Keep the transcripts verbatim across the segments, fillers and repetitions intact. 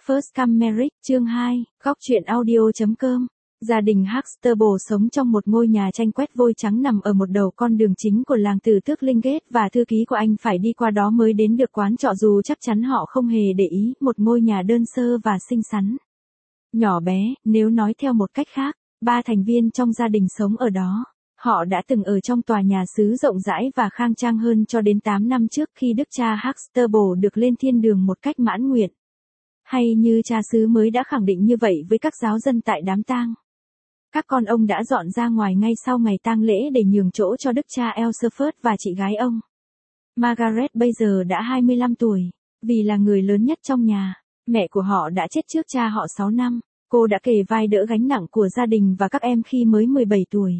First Come Marriage, chương hai, góc truyện audio chấm com. Gia đình Huxtable sống trong một ngôi nhà tranh quét vôi trắng nằm ở một đầu con đường chính của làng Từ Tước Lingate và thư ký của anh phải đi qua đó mới đến được quán trọ dù chắc chắn họ không hề để ý, một ngôi nhà đơn sơ và xinh xắn. Nhỏ bé, nếu nói theo một cách khác, ba thành viên trong gia đình sống ở đó. Họ đã từng ở trong tòa nhà xứ rộng rãi và khang trang hơn cho đến tám năm trước khi đức cha Huxtable được lên thiên đường một cách mãn nguyện. Hay như cha xứ mới đã khẳng định như vậy với các giáo dân tại đám tang. Các con ông đã dọn ra ngoài ngay sau ngày tang lễ để nhường chỗ cho đức cha Elserford và chị gái ông. Margaret bây giờ đã hai mươi lăm tuổi, vì là người lớn nhất trong nhà. Mẹ của họ đã chết trước cha họ sáu năm, cô đã kề vai đỡ gánh nặng của gia đình và các em khi mới mười bảy tuổi.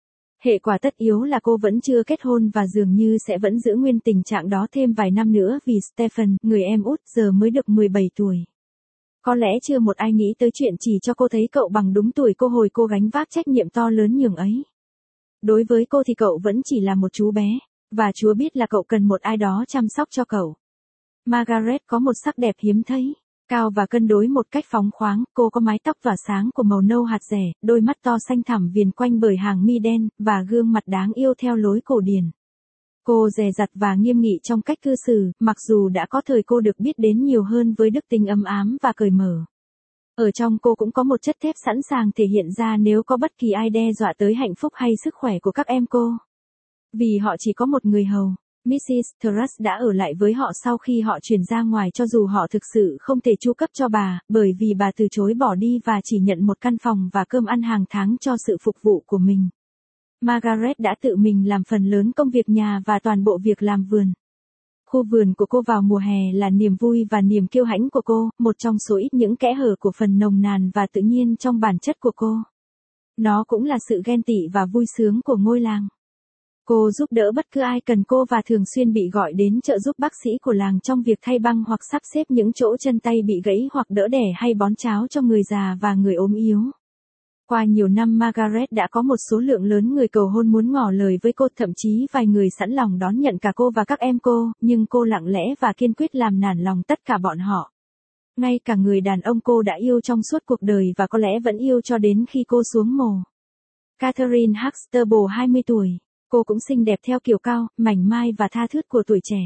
Hệ quả tất yếu là cô vẫn chưa kết hôn và dường như sẽ vẫn giữ nguyên tình trạng đó thêm vài năm nữa vì Stephen, người em út, giờ mới được mười bảy tuổi. Có lẽ chưa một ai nghĩ tới chuyện chỉ cho cô thấy cậu bằng đúng tuổi cô hồi cô gánh vác trách nhiệm to lớn nhường ấy. Đối với cô thì cậu vẫn chỉ là một chú bé, và Chúa biết là cậu cần một ai đó chăm sóc cho cậu. Margaret có một sắc đẹp hiếm thấy, cao và cân đối một cách phóng khoáng, cô có mái tóc tỏa sáng của màu nâu hạt rẻ, đôi mắt to xanh thẳm viền quanh bởi hàng mi đen, và gương mặt đáng yêu theo lối cổ điển. Cô dè dặt và nghiêm nghị trong cách cư xử, mặc dù đã có thời cô được biết đến nhiều hơn với đức tính ấm ám và cởi mở. Ở trong cô cũng có một chất thép sẵn sàng thể hiện ra nếu có bất kỳ ai đe dọa tới hạnh phúc hay sức khỏe của các em cô. Vì họ chỉ có một người hầu, mít xít Truss đã ở lại với họ sau khi họ chuyển ra ngoài cho dù họ thực sự không thể chu cấp cho bà, bởi vì bà từ chối bỏ đi và chỉ nhận một căn phòng và cơm ăn hàng tháng cho sự phục vụ của mình. Margaret đã tự mình làm phần lớn công việc nhà và toàn bộ việc làm vườn. Khu vườn của cô vào mùa hè là niềm vui và niềm kiêu hãnh của cô, một trong số ít những kẽ hở của phần nồng nàn và tự nhiên trong bản chất của cô. Nó cũng là sự ghen tị và vui sướng của ngôi làng. Cô giúp đỡ bất cứ ai cần cô và thường xuyên bị gọi đến trợ giúp bác sĩ của làng trong việc thay băng hoặc sắp xếp những chỗ chân tay bị gãy hoặc đỡ đẻ hay bón cháo cho người già và người ốm yếu. Qua nhiều năm Margaret đã có một số lượng lớn người cầu hôn muốn ngỏ lời với cô, thậm chí vài người sẵn lòng đón nhận cả cô và các em cô, nhưng cô lặng lẽ và kiên quyết làm nản lòng tất cả bọn họ. Ngay cả người đàn ông cô đã yêu trong suốt cuộc đời và có lẽ vẫn yêu cho đến khi cô xuống mồ. Catherine Huxtable hai mươi tuổi, cô cũng xinh đẹp theo kiểu cao, mảnh mai và tha thướt của tuổi trẻ.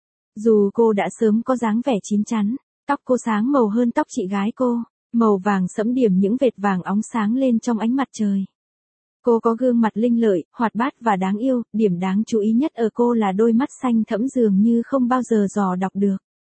Dù cô đã sớm có dáng vẻ chín chắn, tóc cô sáng màu hơn tóc chị gái cô. Màu vàng sẫm điểm những vệt vàng óng sáng lên trong ánh mặt trời. Cô có gương mặt linh lợi, hoạt bát và đáng yêu, điểm đáng chú ý nhất ở cô là đôi mắt xanh thẫm dường như không bao giờ dò đọc được.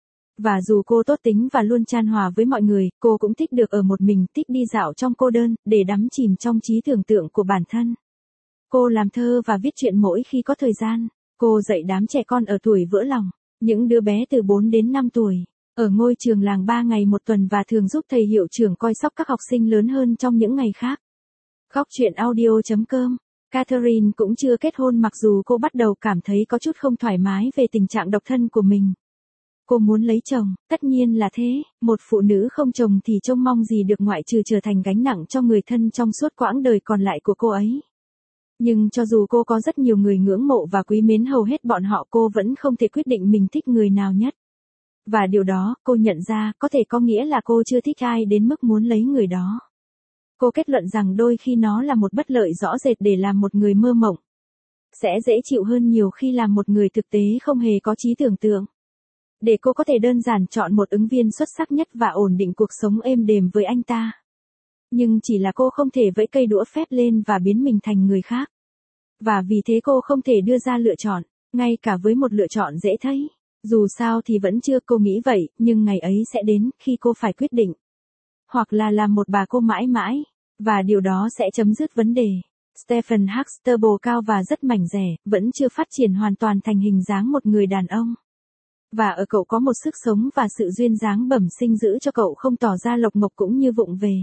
Và dù cô tốt tính và luôn chan hòa với mọi người, cô cũng thích được ở một mình, thích đi dạo trong cô đơn, để đắm chìm trong trí tưởng tượng của bản thân. Cô làm thơ và viết truyện mỗi khi có thời gian. Cô dạy đám trẻ con ở tuổi vỡ lòng, những đứa bé từ bốn đến năm tuổi. Ở ngôi trường làng ba ngày một tuần và thường giúp thầy hiệu trưởng coi sóc các học sinh lớn hơn trong những ngày khác. Góc truyện audio chấm com. Catherine cũng chưa kết hôn mặc dù cô bắt đầu cảm thấy có chút không thoải mái về tình trạng độc thân của mình. Cô muốn lấy chồng, tất nhiên là thế, một phụ nữ không chồng thì trông mong gì được ngoại trừ trở thành gánh nặng cho người thân trong suốt quãng đời còn lại của cô ấy. Nhưng cho dù cô có rất nhiều người ngưỡng mộ và quý mến hầu hết bọn họ, cô vẫn không thể quyết định mình thích người nào nhất. Và điều đó, cô nhận ra, có thể có nghĩa là cô chưa thích ai đến mức muốn lấy người đó. Cô kết luận rằng đôi khi nó là một bất lợi rõ rệt để làm một người mơ mộng. Sẽ dễ chịu hơn nhiều khi làm một người thực tế không hề có trí tưởng tượng. Để cô có thể đơn giản chọn một ứng viên xuất sắc nhất và ổn định cuộc sống êm đềm với anh ta. Nhưng chỉ là cô không thể vẫy cây đũa phép lên và biến mình thành người khác. Và vì thế cô không thể đưa ra lựa chọn, ngay cả với một lựa chọn dễ thấy. Dù sao thì vẫn chưa, cô nghĩ vậy, nhưng ngày ấy sẽ đến, khi cô phải quyết định. Hoặc là làm một bà cô mãi mãi, và điều đó sẽ chấm dứt vấn đề. Stephen Huxtable cao và rất mảnh dẻ, vẫn chưa phát triển hoàn toàn thành hình dáng một người đàn ông. Và ở cậu có một sức sống và sự duyên dáng bẩm sinh giữ cho cậu không tỏ ra lộc mộc cũng như vụng về.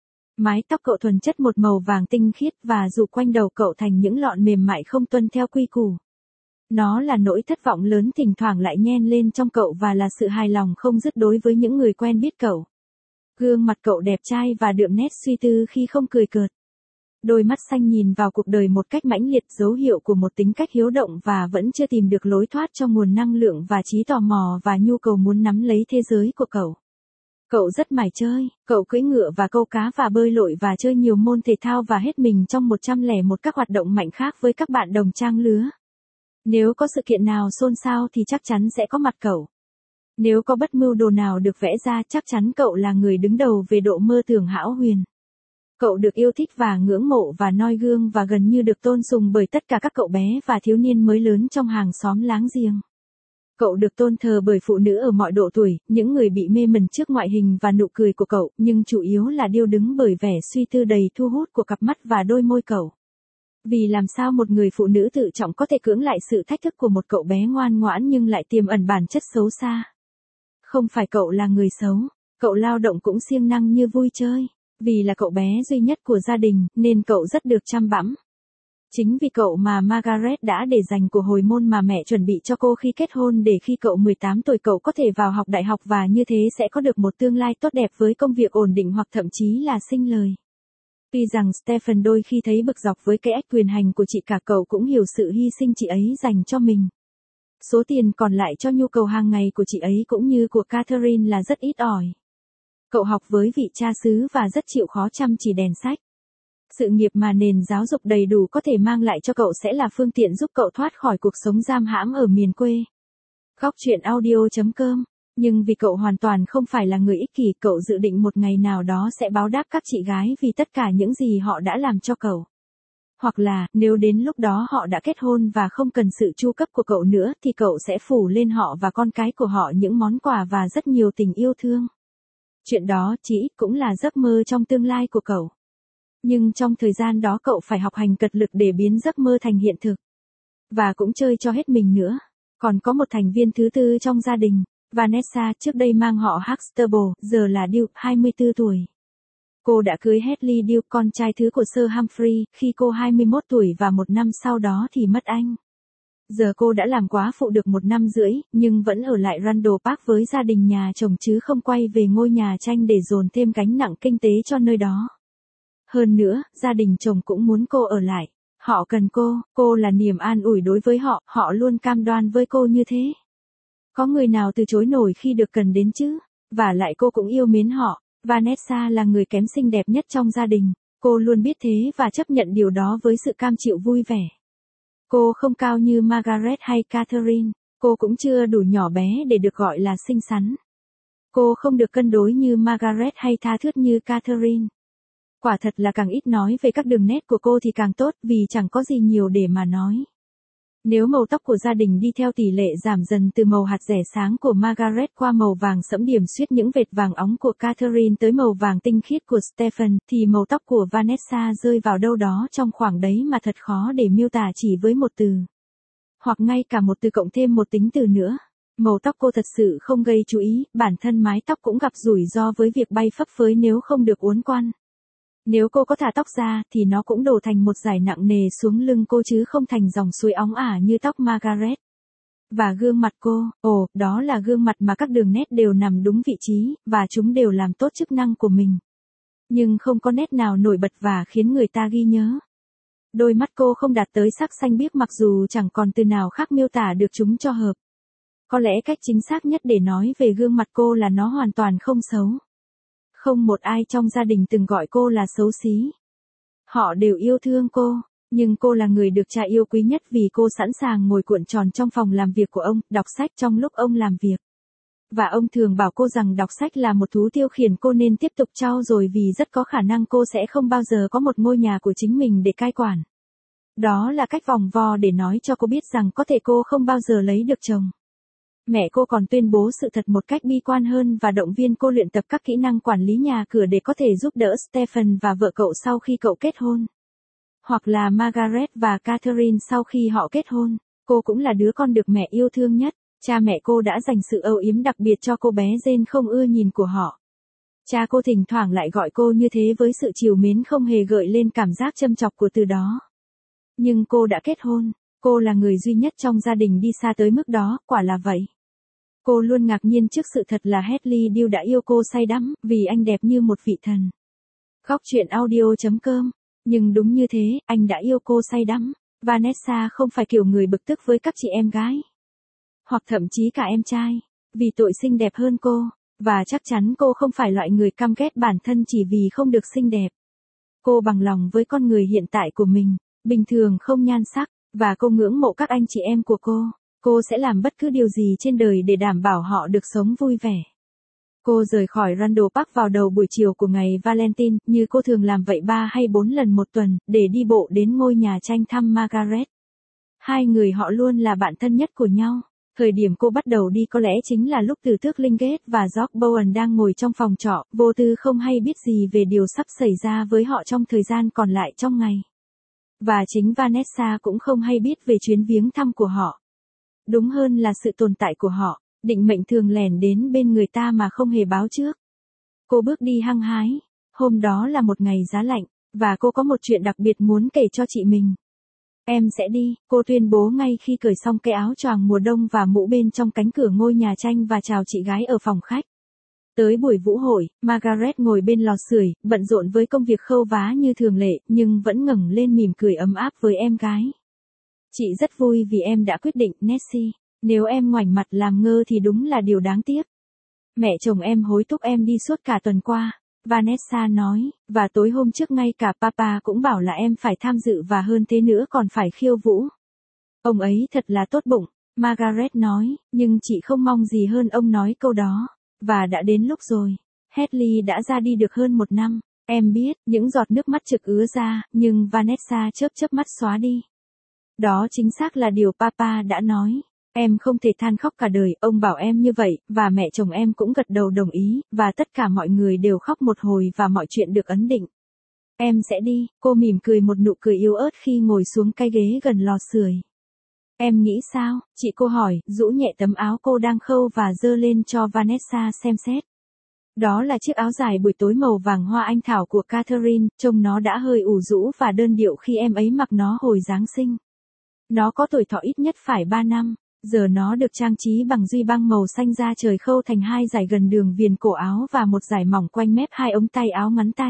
Mái tóc cậu thuần chất một màu vàng tinh khiết và dù quanh đầu cậu thành những lọn mềm mại không tuân theo quy củ. Nó là nỗi thất vọng lớn thỉnh thoảng lại nhen lên trong cậu và là sự hài lòng không dứt đối với những người quen biết cậu. Gương mặt cậu đẹp trai và đượm nét suy tư khi không cười cợt. Đôi mắt xanh nhìn vào cuộc đời một cách mãnh liệt, dấu hiệu của một tính cách hiếu động và vẫn chưa tìm được lối thoát cho nguồn năng lượng và trí tò mò và nhu cầu muốn nắm lấy thế giới của cậu. Cậu rất mải chơi, cậu cưỡi ngựa và câu cá và bơi lội và chơi nhiều môn thể thao và hết mình trong một trăm lẻ một các hoạt động mạnh khác với các bạn đồng trang lứa. Nếu có sự kiện nào xôn xao thì chắc chắn sẽ có mặt cậu. Nếu có bất mưu đồ nào được vẽ ra chắc chắn cậu là người đứng đầu về độ mơ tưởng hão huyền. Cậu được yêu thích và ngưỡng mộ và noi gương và gần như được tôn sùng bởi tất cả các cậu bé và thiếu niên mới lớn trong hàng xóm láng giềng. Cậu được tôn thờ bởi phụ nữ ở mọi độ tuổi, những người bị mê mẩn trước ngoại hình và nụ cười của cậu, nhưng chủ yếu là điêu đứng bởi vẻ suy tư đầy thu hút của cặp mắt và đôi môi cậu. Vì làm sao một người phụ nữ tự trọng có thể cưỡng lại sự thách thức của một cậu bé ngoan ngoãn nhưng lại tiềm ẩn bản chất xấu xa. Không phải cậu là người xấu, cậu lao động cũng siêng năng như vui chơi. Vì là cậu bé duy nhất của gia đình, nên cậu rất được chăm bẵm. Chính vì cậu mà Margaret đã để dành của hồi môn mà mẹ chuẩn bị cho cô khi kết hôn để khi cậu mười tám tuổi cậu có thể vào học đại học và như thế sẽ có được một tương lai tốt đẹp với công việc ổn định hoặc thậm chí là sinh lời. Tuy rằng Stephen đôi khi thấy bực dọc với cái ách quyền hành của chị cả, cậu cũng hiểu sự hy sinh chị ấy dành cho mình. Số tiền còn lại cho nhu cầu hàng ngày của chị ấy cũng như của Catherine là rất ít ỏi. Cậu học với vị cha xứ và rất chịu khó chăm chỉ đèn sách. Sự nghiệp mà nền giáo dục đầy đủ có thể mang lại cho cậu sẽ là phương tiện giúp cậu thoát khỏi cuộc sống giam hãm ở miền quê. Góc chuyện audio chấm com. Nhưng vì cậu hoàn toàn không phải là người ích kỷ, cậu dự định một ngày nào đó sẽ báo đáp các chị gái vì tất cả những gì họ đã làm cho cậu. Hoặc là, nếu đến lúc đó họ đã kết hôn và không cần sự chu cấp của cậu nữa thì cậu sẽ phủ lên họ và con cái của họ những món quà và rất nhiều tình yêu thương. Chuyện đó chỉ cũng là giấc mơ trong tương lai của cậu. Nhưng trong thời gian đó cậu phải học hành cật lực để biến giấc mơ thành hiện thực. Và cũng chơi cho hết mình nữa. Còn có một thành viên thứ tư trong gia đình, Vanessa, trước đây mang họ Huxtable, giờ là Duke, hai mươi tư tuổi. Cô đã cưới Hedley Duke, con trai thứ của Sir Humphrey, khi cô hai mươi mốt tuổi và một năm sau đó thì mất anh. Giờ cô đã làm quá phụ được một năm rưỡi, nhưng vẫn ở lại Randall Park với gia đình nhà chồng chứ không quay về ngôi nhà tranh để dồn thêm gánh nặng kinh tế cho nơi đó. Hơn nữa, gia đình chồng cũng muốn cô ở lại. Họ cần cô, cô là niềm an ủi đối với họ, họ luôn cam đoan với cô như thế. Có người nào từ chối nổi khi được cần đến chứ? Và lại cô cũng yêu mến họ. Vanessa là người kém xinh đẹp nhất trong gia đình. Cô luôn biết thế và chấp nhận điều đó với sự cam chịu vui vẻ. Cô không cao như Margaret hay Catherine. Cô cũng chưa đủ nhỏ bé để được gọi là xinh xắn. Cô không được cân đối như Margaret hay tha thướt như Catherine. Quả thật là càng ít nói về các đường nét của cô thì càng tốt vì chẳng có gì nhiều để mà nói. Nếu màu tóc của gia đình đi theo tỷ lệ giảm dần từ màu hạt rẻ sáng của Margaret qua màu vàng sẫm điểm xuyết những vệt vàng óng của Catherine tới màu vàng tinh khiết của Stephen, thì màu tóc của Vanessa rơi vào đâu đó trong khoảng đấy mà thật khó để miêu tả chỉ với một từ. Hoặc ngay cả một từ cộng thêm một tính từ nữa. Màu tóc cô thật sự không gây chú ý, bản thân mái tóc cũng gặp rủi ro với việc bay phấp phới nếu không được uốn quăn. Nếu cô có thả tóc ra thì nó cũng đổ thành một dải nặng nề xuống lưng cô chứ không thành dòng suối óng ả như tóc Margaret. Và gương mặt cô, ồ, đó là gương mặt mà các đường nét đều nằm đúng vị trí, và chúng đều làm tốt chức năng của mình. Nhưng không có nét nào nổi bật và khiến người ta ghi nhớ. Đôi mắt cô không đạt tới sắc xanh biếc mặc dù chẳng còn từ nào khác miêu tả được chúng cho hợp. Có lẽ cách chính xác nhất để nói về gương mặt cô là nó hoàn toàn không xấu. Không một ai trong gia đình từng gọi cô là xấu xí. Họ đều yêu thương cô, nhưng cô là người được cha yêu quý nhất vì cô sẵn sàng ngồi cuộn tròn trong phòng làm việc của ông, đọc sách trong lúc ông làm việc. Và ông thường bảo cô rằng đọc sách là một thú tiêu khiển cô nên tiếp tục trau dồi vì rất có khả năng cô sẽ không bao giờ có một ngôi nhà của chính mình để cai quản. Đó là cách vòng vo để nói cho cô biết rằng có thể cô không bao giờ lấy được chồng. Mẹ cô còn tuyên bố sự thật một cách bi quan hơn và động viên cô luyện tập các kỹ năng quản lý nhà cửa để có thể giúp đỡ Stephen và vợ cậu sau khi cậu kết hôn. Hoặc là Margaret và Catherine sau khi họ kết hôn. Cô cũng là đứa con được mẹ yêu thương nhất. Cha mẹ cô đã dành sự âu yếm đặc biệt cho cô bé Jane không ưa nhìn của họ. Cha cô thỉnh thoảng lại gọi cô như thế với sự trìu mến không hề gợi lên cảm giác châm chọc của từ đó. Nhưng cô đã kết hôn. Cô là người duy nhất trong gia đình đi xa tới mức đó, quả là vậy. Cô luôn ngạc nhiên trước sự thật là Hedley Duke đã yêu cô say đắm, vì anh đẹp như một vị thần. Góc chuyện audio chấm com. Nhưng đúng như thế, anh đã yêu cô say đắm. Vanessa không phải kiểu người bực tức với các chị em gái. Hoặc thậm chí cả em trai. Vì tội xinh đẹp hơn cô. Và chắc chắn cô không phải loại người căm ghét bản thân chỉ vì không được xinh đẹp. Cô bằng lòng với con người hiện tại của mình, bình thường không nhan sắc, và cô ngưỡng mộ các anh chị em của cô. Cô sẽ làm bất cứ điều gì trên đời để đảm bảo họ được sống vui vẻ. Cô rời khỏi Randall Park vào đầu buổi chiều của ngày Valentine, như cô thường làm vậy ba hay bốn lần một tuần, để đi bộ đến ngôi nhà tranh thăm Margaret. Hai người họ luôn là bạn thân nhất của nhau. Thời điểm cô bắt đầu đi có lẽ chính là lúc Từ Tước Lingate và George Bowen đang ngồi trong phòng trọ, vô tư không hay biết gì về điều sắp xảy ra với họ trong thời gian còn lại trong ngày. Và chính Vanessa cũng không hay biết về chuyến viếng thăm của họ. Đúng hơn là sự tồn tại của họ, định mệnh thường lẻn đến bên người ta mà không hề báo trước. Cô bước đi hăng hái. Hôm đó là một ngày giá lạnh, và cô có một chuyện đặc biệt muốn kể cho chị mình. Em sẽ đi, cô tuyên bố ngay khi cởi xong cái áo choàng mùa đông và mũ bên trong cánh cửa ngôi nhà tranh và chào chị gái ở phòng khách. Tới buổi vũ hội, Margaret ngồi bên lò sưởi, bận rộn với công việc khâu vá như thường lệ, nhưng vẫn ngẩng lên mỉm cười ấm áp với em gái. Chị rất vui vì em đã quyết định, Nancy. Nếu em ngoảnh mặt làm ngơ thì đúng là điều đáng tiếc. Mẹ chồng em hối thúc em đi suốt cả tuần qua, Vanessa nói, và tối hôm trước ngay cả Papa cũng bảo là em phải tham dự và hơn thế nữa còn phải khiêu vũ. Ông ấy thật là tốt bụng, Margaret nói, nhưng chị không mong gì hơn ông nói câu đó. Và đã đến lúc rồi. Hedley đã ra đi được hơn một năm. Em biết, những giọt nước mắt trực ứa ra, nhưng Vanessa chớp chớp mắt xóa đi. Đó chính xác là điều Papa đã nói. Em không thể than khóc cả đời, ông bảo em như vậy, và mẹ chồng em cũng gật đầu đồng ý, và tất cả mọi người đều khóc một hồi và mọi chuyện được ấn định. Em sẽ đi, cô mỉm cười một nụ cười yếu ớt khi ngồi xuống cái ghế gần lò sưởi. Em nghĩ sao, chị cô hỏi, rũ nhẹ tấm áo cô đang khâu và dơ lên cho Vanessa xem xét. Đó là chiếc áo dài buổi tối màu vàng hoa anh thảo của Catherine, trông nó đã hơi ủ rũ và đơn điệu khi em ấy mặc nó hồi Giáng sinh. Nó có tuổi thọ ít nhất phải ba năm, giờ nó được trang trí bằng duy băng màu xanh da trời khâu thành hai dải gần đường viền cổ áo và một dải mỏng quanh mép hai ống tay áo ngắn tay.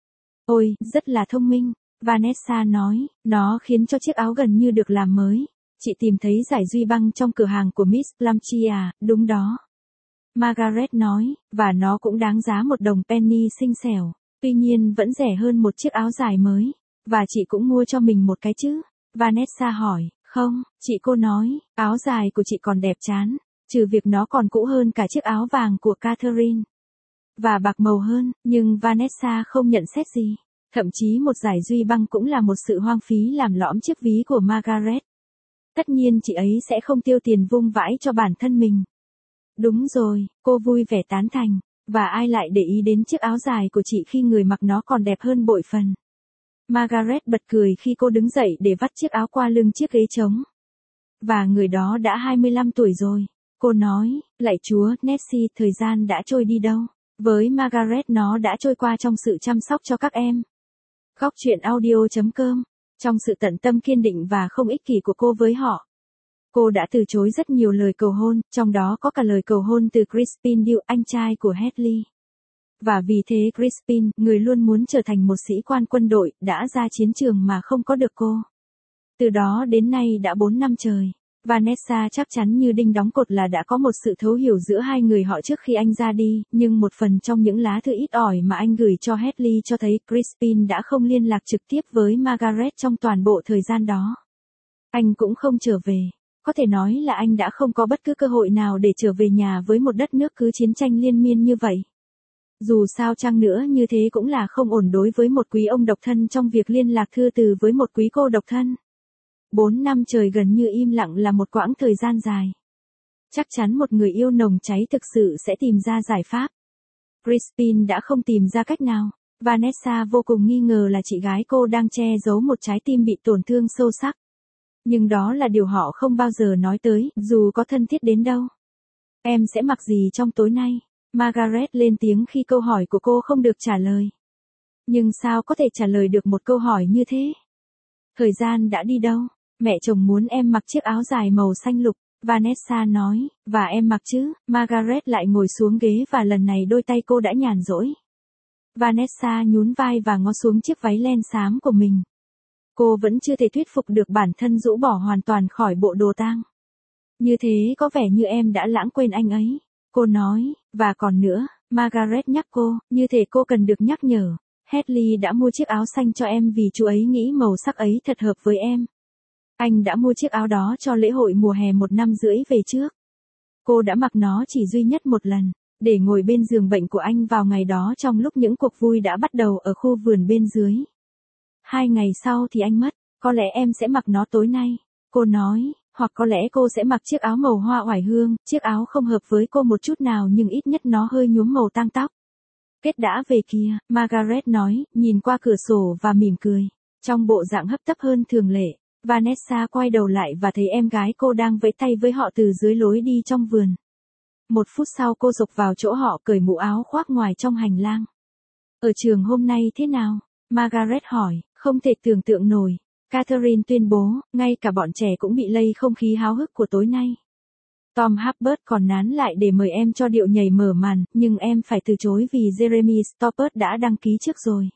Ôi, rất là thông minh, Vanessa nói, nó khiến cho chiếc áo gần như được làm mới. Chị tìm thấy dải duy băng trong cửa hàng của Miss Plumtree à, đúng đó. Margaret nói, và nó cũng đáng giá một đồng penny xinh xẻo, tuy nhiên vẫn rẻ hơn một chiếc áo dài mới. Và chị cũng mua cho mình một cái chứ? Vanessa hỏi, không, chị cô nói, áo dài của chị còn đẹp chán, trừ việc nó còn cũ hơn cả chiếc áo vàng của Catherine. Và bạc màu hơn, nhưng Vanessa không nhận xét gì. Thậm chí một dải duy băng cũng là một sự hoang phí làm lõm chiếc ví của Margaret. Tất nhiên chị ấy sẽ không tiêu tiền vung vãi cho bản thân mình. Đúng rồi, cô vui vẻ tán thành, và ai lại để ý đến chiếc áo dài của chị khi người mặc nó còn đẹp hơn bội phần. Margaret bật cười khi cô đứng dậy để vắt chiếc áo qua lưng chiếc ghế trống. Và người đó đã hai mươi lăm tuổi rồi, cô nói, lạy Chúa, Nancy, thời gian đã trôi đi đâu. Với Margaret nó đã trôi qua trong sự chăm sóc cho các em. Góc truyện audio chấm com. Trong sự tận tâm kiên định và không ích kỷ của cô với họ. Cô đã từ chối rất nhiều lời cầu hôn, trong đó có cả lời cầu hôn từ Crispin Dew, anh trai của Hedley. Và vì thế Crispin, người luôn muốn trở thành một sĩ quan quân đội, đã ra chiến trường mà không có được cô. Từ đó đến nay đã bốn năm trời. Vanessa chắc chắn như đinh đóng cột là đã có một sự thấu hiểu giữa hai người họ trước khi anh ra đi, nhưng một phần trong những lá thư ít ỏi mà anh gửi cho Hedley cho thấy Crispin đã không liên lạc trực tiếp với Margaret trong toàn bộ thời gian đó. Anh cũng không trở về. Có thể nói là anh đã không có bất cứ cơ hội nào để trở về nhà với một đất nước cứ chiến tranh liên miên như vậy. Dù sao chăng nữa như thế cũng là không ổn đối với một quý ông độc thân trong việc liên lạc thư từ với một quý cô độc thân. Bốn năm trời gần như im lặng là một quãng thời gian dài. Chắc chắn một người yêu nồng cháy thực sự sẽ tìm ra giải pháp. Crispin đã không tìm ra cách nào. Vanessa vô cùng nghi ngờ là chị gái cô đang che giấu một trái tim bị tổn thương sâu sắc. Nhưng đó là điều họ không bao giờ nói tới, dù có thân thiết đến đâu. Em sẽ mặc gì trong tối nay? Margaret lên tiếng khi câu hỏi của cô không được trả lời. Nhưng sao có thể trả lời được một câu hỏi như thế? Thời gian đã đi đâu? Mẹ chồng muốn em mặc chiếc áo dài màu xanh lục, Vanessa nói, và em mặc chứ? Margaret lại ngồi xuống ghế và lần này đôi tay cô đã nhàn rỗi. Vanessa nhún vai và ngó xuống chiếc váy len xám của mình. Cô vẫn chưa thể thuyết phục được bản thân rũ bỏ hoàn toàn khỏi bộ đồ tang. Như thế có vẻ như em đã lãng quên anh ấy. Cô nói, và còn nữa, Margaret nhắc cô, như thể cô cần được nhắc nhở. Hedley đã mua chiếc áo xanh cho em vì chú ấy nghĩ màu sắc ấy thật hợp với em. Anh đã mua chiếc áo đó cho lễ hội mùa hè một năm rưỡi về trước. Cô đã mặc nó chỉ duy nhất một lần, để ngồi bên giường bệnh của anh vào ngày đó trong lúc những cuộc vui đã bắt đầu ở khu vườn bên dưới. Hai ngày sau thì anh mất, có lẽ em sẽ mặc nó tối nay. Cô nói, hoặc có lẽ cô sẽ mặc chiếc áo màu hoa oải hương, chiếc áo không hợp với cô một chút nào nhưng ít nhất nó hơi nhuốm màu tang tóc. Kết đã về kìa, Margaret nói, nhìn qua cửa sổ và mỉm cười. Trong bộ dạng hấp tấp hơn thường lệ, Vanessa quay đầu lại và thấy em gái cô đang vẫy tay với họ từ dưới lối đi trong vườn. Một phút sau cô rục vào chỗ họ cởi mũ áo khoác ngoài trong hành lang. Ở trường hôm nay thế nào? Margaret hỏi, không thể tưởng tượng nổi. Catherine tuyên bố, ngay cả bọn trẻ cũng bị lây không khí háo hức của tối nay. Tom Hubbard còn nán lại để mời em cho điệu nhảy mở màn, nhưng em phải từ chối vì Jeremy Stoppard đã đăng ký trước rồi.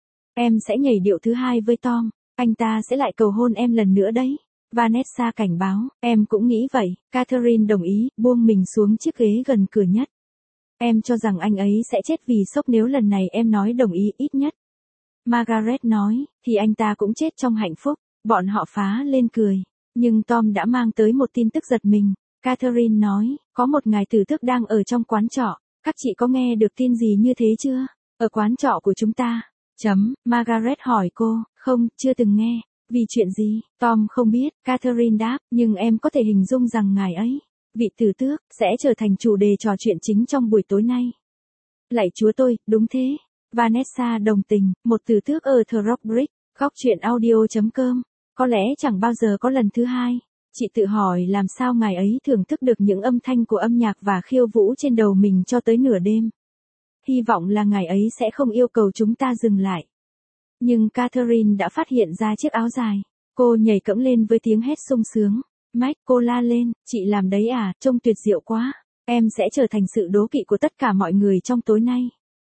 Em sẽ nhảy điệu thứ hai với Tom, anh ta sẽ lại cầu hôn em lần nữa đấy. Vanessa cảnh báo, em cũng nghĩ vậy. Catherine đồng ý, buông mình xuống chiếc ghế gần cửa nhất. Em cho rằng anh ấy sẽ chết vì sốc nếu lần này em nói đồng ý ít nhất. Margaret nói, thì anh ta cũng chết trong hạnh phúc. Bọn họ phá lên cười. Nhưng Tom đã mang tới một tin tức giật mình. Catherine nói, có một ngài tử tước đang ở trong quán trọ. Các chị có nghe được tin gì như thế chưa? Ở quán trọ của chúng ta. Chấm, Margaret hỏi cô, không, chưa từng nghe. Vì chuyện gì? Tom không biết, Catherine đáp, nhưng em có thể hình dung rằng ngài ấy, vị tử tước, sẽ trở thành chủ đề trò chuyện chính trong buổi tối nay. Lạy Chúa tôi, đúng thế. Vanessa đồng tình, một tử tước ở The Rock Bridge, góc chuyện audio chấm com. Có lẽ chẳng bao giờ có lần thứ hai. Chị tự hỏi làm sao ngài ấy thưởng thức được những âm thanh của âm nhạc và khiêu vũ trên đầu mình cho tới nửa đêm. Hy vọng là ngài ấy sẽ không yêu cầu chúng ta dừng lại. Nhưng Catherine đã phát hiện ra chiếc áo dài. Cô nhảy cẫng lên với tiếng hét sung sướng. Mike, cô la lên, chị làm đấy à, trông tuyệt diệu quá. Em sẽ trở thành sự đố kỵ của tất cả mọi người trong tối nay.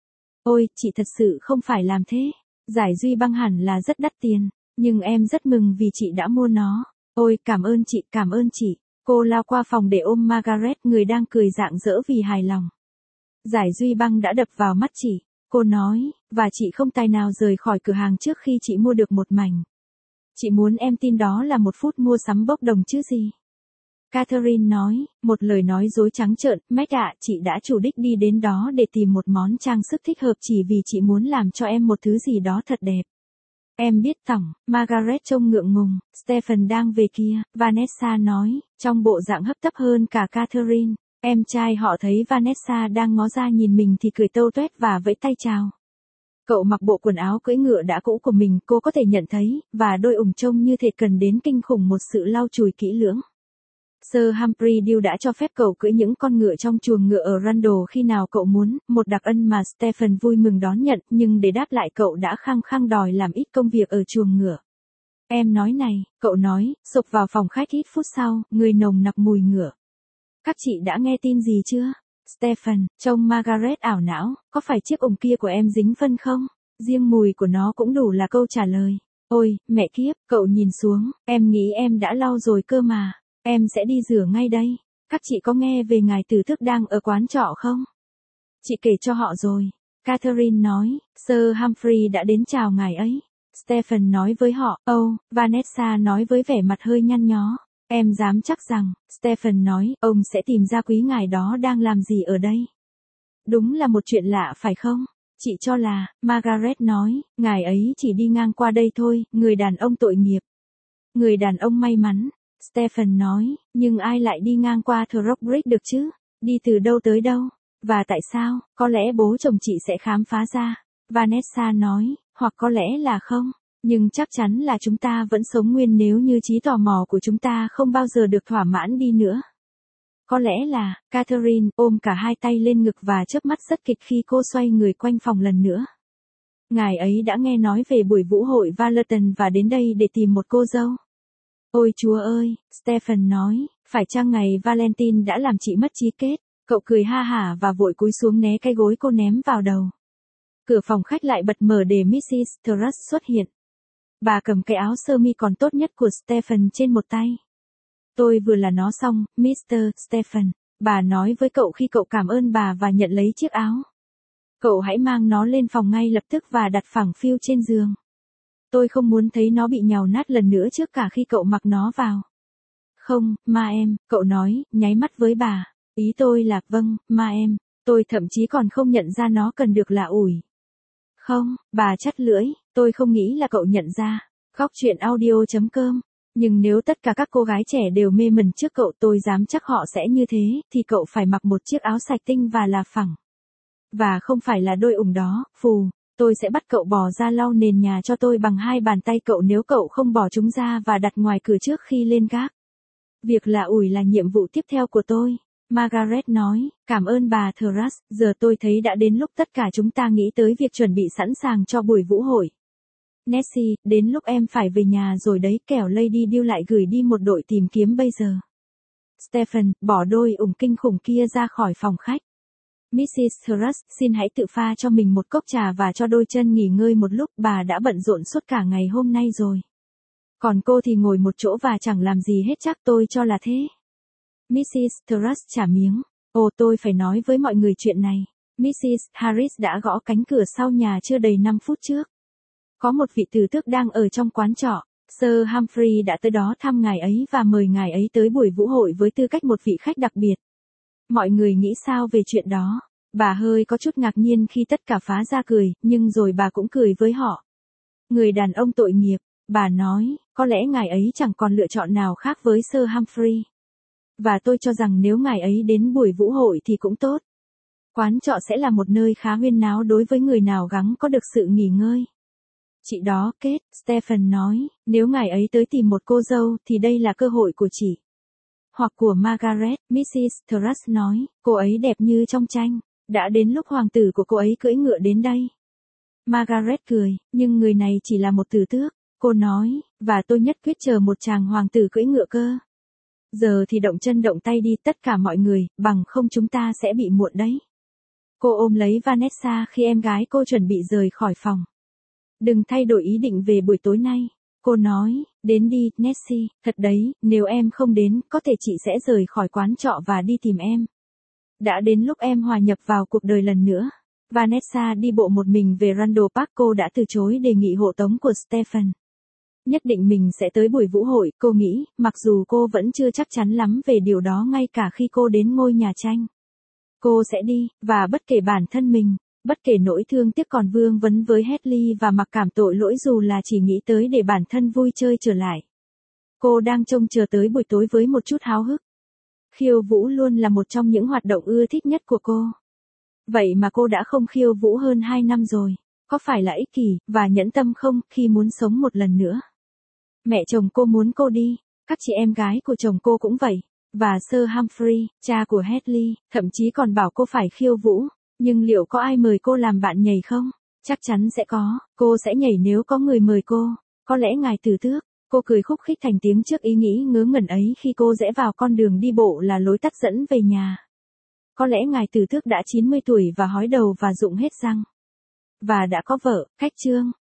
Ôi, chị thật sự không phải làm thế. Giải duy băng hẳn là rất đắt tiền. Nhưng em rất mừng vì chị đã mua nó. Ôi, cảm ơn chị, cảm ơn chị. Cô lao qua phòng để ôm Margaret, người đang cười rạng rỡ vì hài lòng. Giải duy băng đã đập vào mắt chị. Cô nói, và chị không tài nào rời khỏi cửa hàng trước khi chị mua được một mảnh. Chị muốn em tin đó là một phút mua sắm bốc đồng chứ gì. Catherine nói, một lời nói dối trắng trợn, Mike ạ, chị đã chủ đích đi đến đó để tìm một món trang sức thích hợp chỉ vì chị muốn làm cho em một thứ gì đó thật đẹp. Em biết tổng, Margaret trông ngượng ngùng, Stephen đang về kia, Vanessa nói, trong bộ dạng hấp tấp hơn cả Catherine. Em trai họ thấy Vanessa đang ngó ra nhìn mình thì cười tâu tuét và vẫy tay chào. Cậu mặc bộ quần áo cưỡi ngựa đã cũ của mình, cô có thể nhận thấy, và đôi ủng trông như thể cần đến kinh khủng một sự lau chùi kỹ lưỡng. Sir Humphrey Dew đã cho phép cậu cưỡi những con ngựa trong chuồng ngựa ở Rundle khi nào cậu muốn, một đặc ân mà Stephen vui mừng đón nhận, nhưng để đáp lại cậu đã khăng khăng đòi làm ít công việc ở chuồng ngựa. Em nói này, cậu nói, sục vào phòng khách ít phút sau, người nồng nặc mùi ngựa. Các chị đã nghe tin gì chưa? Stephen, trông Margaret ảo não, có phải chiếc ủng kia của em dính phân không? Riêng mùi của nó cũng đủ là câu trả lời. Ôi, mẹ kiếp, cậu nhìn xuống, em nghĩ em đã lau rồi cơ mà. Em sẽ đi rửa ngay đây. Các chị có nghe về ngài tử tước đang ở quán trọ không? Chị kể cho họ rồi. Catherine nói, Sir Humphrey đã đến chào ngài ấy. Stephen nói với họ, oh, Vanessa nói với vẻ mặt hơi nhăn nhó. Em dám chắc rằng, Stephen nói, ông sẽ tìm ra quý ngài đó đang làm gì ở đây. Đúng là một chuyện lạ phải không? Chị cho là, Margaret nói, ngài ấy chỉ đi ngang qua đây thôi, người đàn ông tội nghiệp. Người đàn ông may mắn. Stephen nói, nhưng ai lại đi ngang qua The Rock Bridge được chứ? Đi từ đâu tới đâu? Và tại sao? Có lẽ bố chồng chị sẽ khám phá ra. Vanessa nói, hoặc có lẽ là không. Nhưng chắc chắn là chúng ta vẫn sống nguyên nếu như trí tò mò của chúng ta không bao giờ được thỏa mãn đi nữa. Có lẽ là, Catherine ôm cả hai tay lên ngực và chớp mắt rất kịch khi cô xoay người quanh phòng lần nữa. Ngài ấy đã nghe nói về buổi vũ hội Valentine và đến đây để tìm một cô dâu. Ôi Chúa ơi, Stephen nói, phải chăng ngày Valentine đã làm chị mất trí kết? Cậu cười ha hả và vội cúi xuống né cái gối cô ném vào đầu. Cửa phòng khách lại bật mở để missus Truss xuất hiện. Bà cầm cái áo sơ mi còn tốt nhất của Stephen trên một tay. Tôi vừa là nó xong, mít tơ Stephen. bà nói với cậu khi cậu cảm ơn bà và nhận lấy chiếc áo. Cậu hãy mang nó lên phòng ngay lập tức và đặt phẳng phiu trên giường. Tôi không muốn thấy nó bị nhàu nát lần nữa trước cả khi cậu mặc nó vào. Không, ma em, cậu nói, nháy mắt với bà. Ý tôi là, vâng, ma em, tôi thậm chí còn không nhận ra nó cần được lạ ủi. Không, bà chắt lưỡi, tôi không nghĩ là cậu nhận ra. Góc truyện audio.com. Nhưng nếu tất cả các cô gái trẻ đều mê mẩn trước cậu, tôi dám chắc họ sẽ như thế, thì cậu phải mặc một chiếc áo sạch tinh và là phẳng. Và không phải là đôi ủng đó, phù, tôi sẽ bắt cậu bỏ ra lau nền nhà cho tôi bằng hai bàn tay cậu nếu cậu không bỏ chúng ra và đặt ngoài cửa trước khi lên gác. Việc lạ ủi là nhiệm vụ tiếp theo của tôi. Margaret nói, cảm ơn bà Thrush, giờ tôi thấy đã đến lúc tất cả chúng ta nghĩ tới việc chuẩn bị sẵn sàng cho buổi vũ hội. Nessie, đến lúc em phải về nhà rồi đấy, kẻo Lady Dew lại gửi đi một đội tìm kiếm bây giờ. Stephen, bỏ đôi ủng kinh khủng kia ra khỏi phòng khách. mít xít Thrush, xin hãy tự pha cho mình một cốc trà và cho đôi chân nghỉ ngơi một lúc, bà đã bận rộn suốt cả ngày hôm nay rồi. Còn cô thì ngồi một chỗ và chẳng làm gì hết, chắc tôi cho là thế. mít xít Thrush trả miếng. Ồ, tôi phải nói với mọi người chuyện này. mít xít Harris đã gõ cánh cửa sau nhà chưa đầy năm phút trước. Có một vị tử tước đang ở trong quán trọ. Sir Humphrey đã tới đó thăm ngài ấy và mời ngài ấy tới buổi vũ hội với tư cách một vị khách đặc biệt. Mọi người nghĩ sao về chuyện đó? Bà hơi có chút ngạc nhiên khi tất cả phá ra cười, nhưng rồi bà cũng cười với họ. Người đàn ông tội nghiệp, bà nói, có lẽ ngài ấy chẳng còn lựa chọn nào khác với Sir Humphrey. Và tôi cho rằng nếu ngài ấy đến buổi vũ hội thì cũng tốt. Quán trọ sẽ là một nơi khá huyên náo đối với người nào gắng có được sự nghỉ ngơi. Chị đó, Kate, Stephen nói, nếu ngài ấy tới tìm một cô dâu thì đây là cơ hội của chị. Hoặc của Margaret, mít xít Thrush nói, cô ấy đẹp như trong tranh, đã đến lúc hoàng tử của cô ấy cưỡi ngựa đến đây. Margaret cười, nhưng người này chỉ là một tử tước, cô nói, và tôi nhất quyết chờ một chàng hoàng tử cưỡi ngựa cơ. Giờ thì động chân động tay đi tất cả mọi người, bằng không chúng ta sẽ bị muộn đấy. Cô ôm lấy Vanessa khi em gái cô chuẩn bị rời khỏi phòng. Đừng thay đổi ý định về buổi tối nay. Cô nói, đến đi, Nessie, thật đấy, nếu em không đến, có thể chị sẽ rời khỏi quán trọ và đi tìm em. Đã đến lúc em hòa nhập vào cuộc đời lần nữa. Vanessa đi bộ một mình về Randall Park, cô đã từ chối đề nghị hộ tống của Stephen. Nhất định mình sẽ tới buổi vũ hội, cô nghĩ, mặc dù cô vẫn chưa chắc chắn lắm về điều đó ngay cả khi cô đến ngôi nhà tranh. Cô sẽ đi, và bất kể bản thân mình, bất kể nỗi thương tiếc còn vương vấn với Hedley và mặc cảm tội lỗi dù là chỉ nghĩ tới để bản thân vui chơi trở lại. Cô đang trông chờ tới buổi tối với một chút háo hức. Khiêu vũ luôn là một trong những hoạt động ưa thích nhất của cô. Vậy mà cô đã không khiêu vũ hơn hai năm rồi. Có phải là ích kỷ và nhẫn tâm không khi muốn sống một lần nữa? Mẹ chồng cô muốn cô đi, các chị em gái của chồng cô cũng vậy. Và Sir Humphrey, cha của Hedley, thậm chí còn bảo cô phải khiêu vũ. Nhưng liệu có ai mời cô làm bạn nhảy không? Chắc chắn sẽ có, cô sẽ nhảy nếu có người mời cô. Có lẽ ngài tử tước. Cô cười khúc khích thành tiếng trước ý nghĩ ngớ ngẩn ấy khi cô rẽ vào con đường đi bộ là lối tắt dẫn về nhà. Có lẽ ngài tử tước đã chín mươi tuổi và hói đầu và rụng hết răng. Và đã có vợ, Khách Trương.